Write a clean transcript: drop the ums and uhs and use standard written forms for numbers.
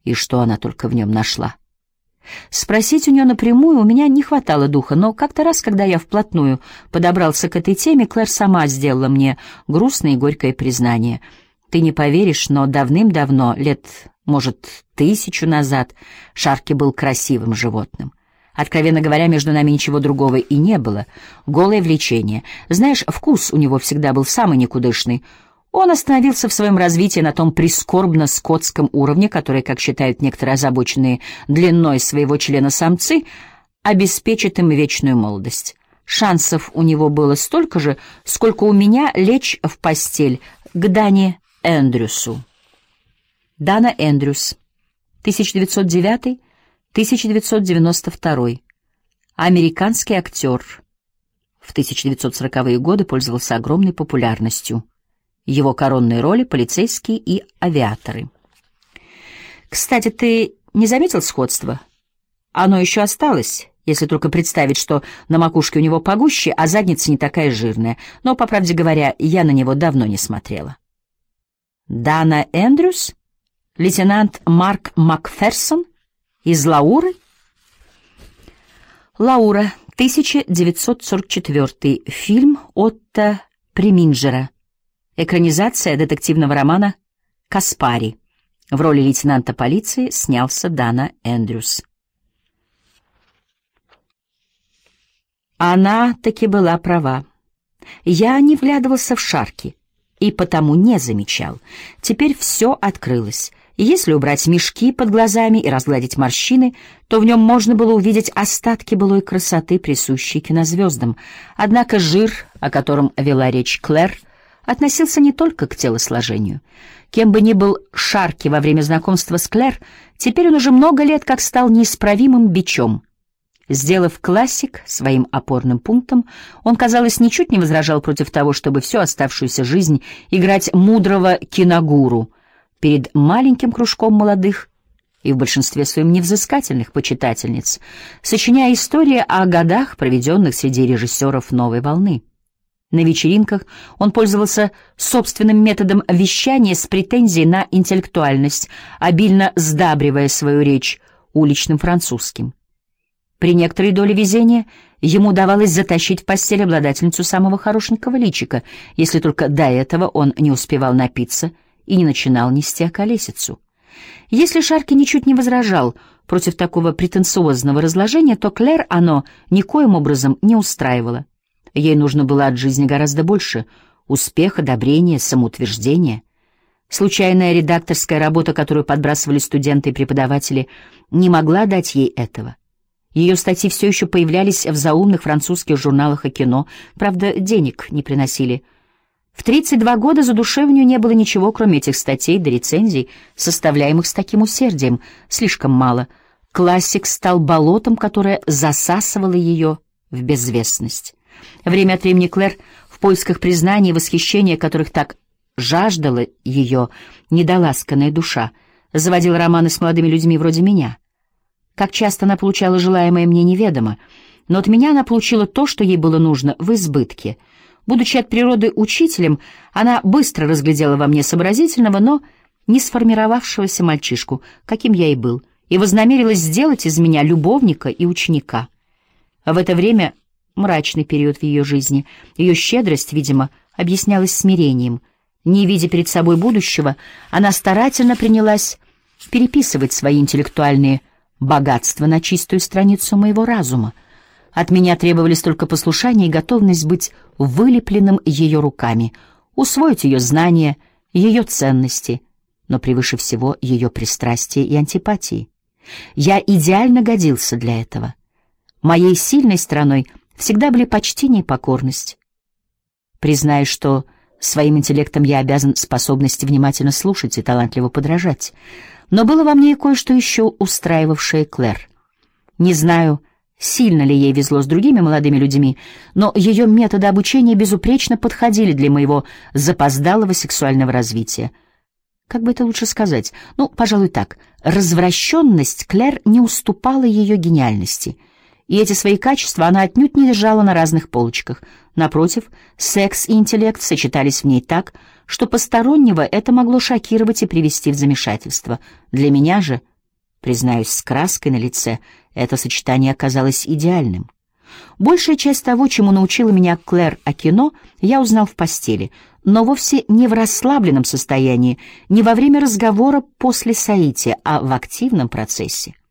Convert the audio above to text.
И что она только в нем нашла? Спросить у нее напрямую у меня не хватало духа, но как-то раз, когда я вплотную подобрался к этой теме, Клэр сама сделала мне грустное и горькое признание. «Ты не поверишь, но давным-давно, лет, может, 1000 назад, Шарки был красивым животным. Откровенно говоря, между нами ничего другого и не было. Голое влечение. Знаешь, вкус у него всегда был самый никудышный. Он остановился в своем развитии на том прискорбно-скотском уровне, который, как считают некоторые озабоченные длиной своего члена самцы, обеспечит им вечную молодость. Шансов у него было столько же, сколько у меня лечь в постель к Дане Эндрюсу». Дана Эндрюс, 1909-1992, американский актер. В 1940-е годы пользовался огромной популярностью. Его коронные роли — полицейские и авиаторы. Кстати, ты не заметил сходства? Оно еще осталось, если только представить, что на макушке у него погуще, а задница не такая жирная. Но, по правде говоря, я на него давно не смотрела. Дана Эндрюс? Лейтенант Марк Макферсон? Из «Лауры»? «Лаура», 1944, фильм Отто Преминджера. Экранизация детективного романа «Каспари». В роли лейтенанта полиции снялся Дана Эндрюс. Она таки была права. Я не вглядывался в Шарки и потому не замечал. Теперь все открылось. И если убрать мешки под глазами и разгладить морщины, то в нем можно было увидеть остатки былой красоты, присущей кинозвездам. Однако жир, о котором вела речь Клэр, относился не только к телосложению. Кем бы ни был Шарки во время знакомства с Клэр, теперь он уже много лет как стал неисправимым бичом. Сделав классик своим опорным пунктом, он, казалось, ничуть не возражал против того, чтобы всю оставшуюся жизнь играть мудрого киногуру перед маленьким кружком молодых и в большинстве своем невзыскательных почитательниц, сочиняя истории о годах, проведенных среди режиссеров новой волны. На вечеринках он пользовался собственным методом вещания с претензией на интеллектуальность, обильно сдабривая свою речь уличным французским. При некоторой доле везения ему удавалось затащить в постель обладательницу самого хорошенького личика, если только до этого он не успевал напиться и не начинал нести околесицу. Если Шарки ничуть не возражал против такого претенциозного разложения, то Клэр оно никоим образом не устраивало. Ей нужно было от жизни гораздо больше — успех, одобрения, самоутверждения. Случайная редакторская работа, которую подбрасывали студенты и преподаватели, не могла дать ей этого. Ее статьи все еще появлялись в заумных французских журналах о кино, правда, денег не приносили. В 32 года за душой у нее не было ничего, кроме этих статей да рецензий, составляемых с таким усердием, слишком мало. Классик стал болотом, которое засасывало ее в безвестность. Время от времени Клэр, в поисках признания и восхищения, которых так жаждала ее недоласканная душа, заводила романы с молодыми людьми вроде меня. Как часто она получала желаемое, мне неведомо, но от меня она получила то, что ей было нужно, в избытке. Будучи от природы учителем, она быстро разглядела во мне сообразительного, но не сформировавшегося мальчишку, каким я и был, и вознамерилась сделать из меня любовника и ученика. В это время, мрачный период в ее жизни, ее щедрость, видимо, объяснялась смирением. Не видя перед собой будущего, она старательно принялась переписывать свои интеллектуальные богатства на чистую страницу моего разума. От меня требовались только послушание и готовность быть вылепленным ее руками, усвоить ее знания, ее ценности, но превыше всего ее пристрастия и антипатии. Я идеально годился для этого. Моей сильной стороной всегда были почтение и покорность. Признаю, что своим интеллектом я обязан способности внимательно слушать и талантливо подражать. Но было во мне и кое-что еще устраивавшее Клэр. Не знаю, сильно ли ей везло с другими молодыми людьми, но ее методы обучения безупречно подходили для моего запоздалого сексуального развития. Как бы это лучше сказать? Ну, пожалуй, так. Развращенность Клэр не уступала ее гениальности, и эти свои качества она отнюдь не держала на разных полочках. Напротив, секс и интеллект сочетались в ней так, что постороннего это могло шокировать и привести в замешательство. Для меня же Признаюсь, с краской на лице это сочетание оказалось идеальным. Большая часть того, чему научила меня Клэр Акино, я узнал в постели, но вовсе не в расслабленном состоянии, не во время разговора после соития, а в активном процессе.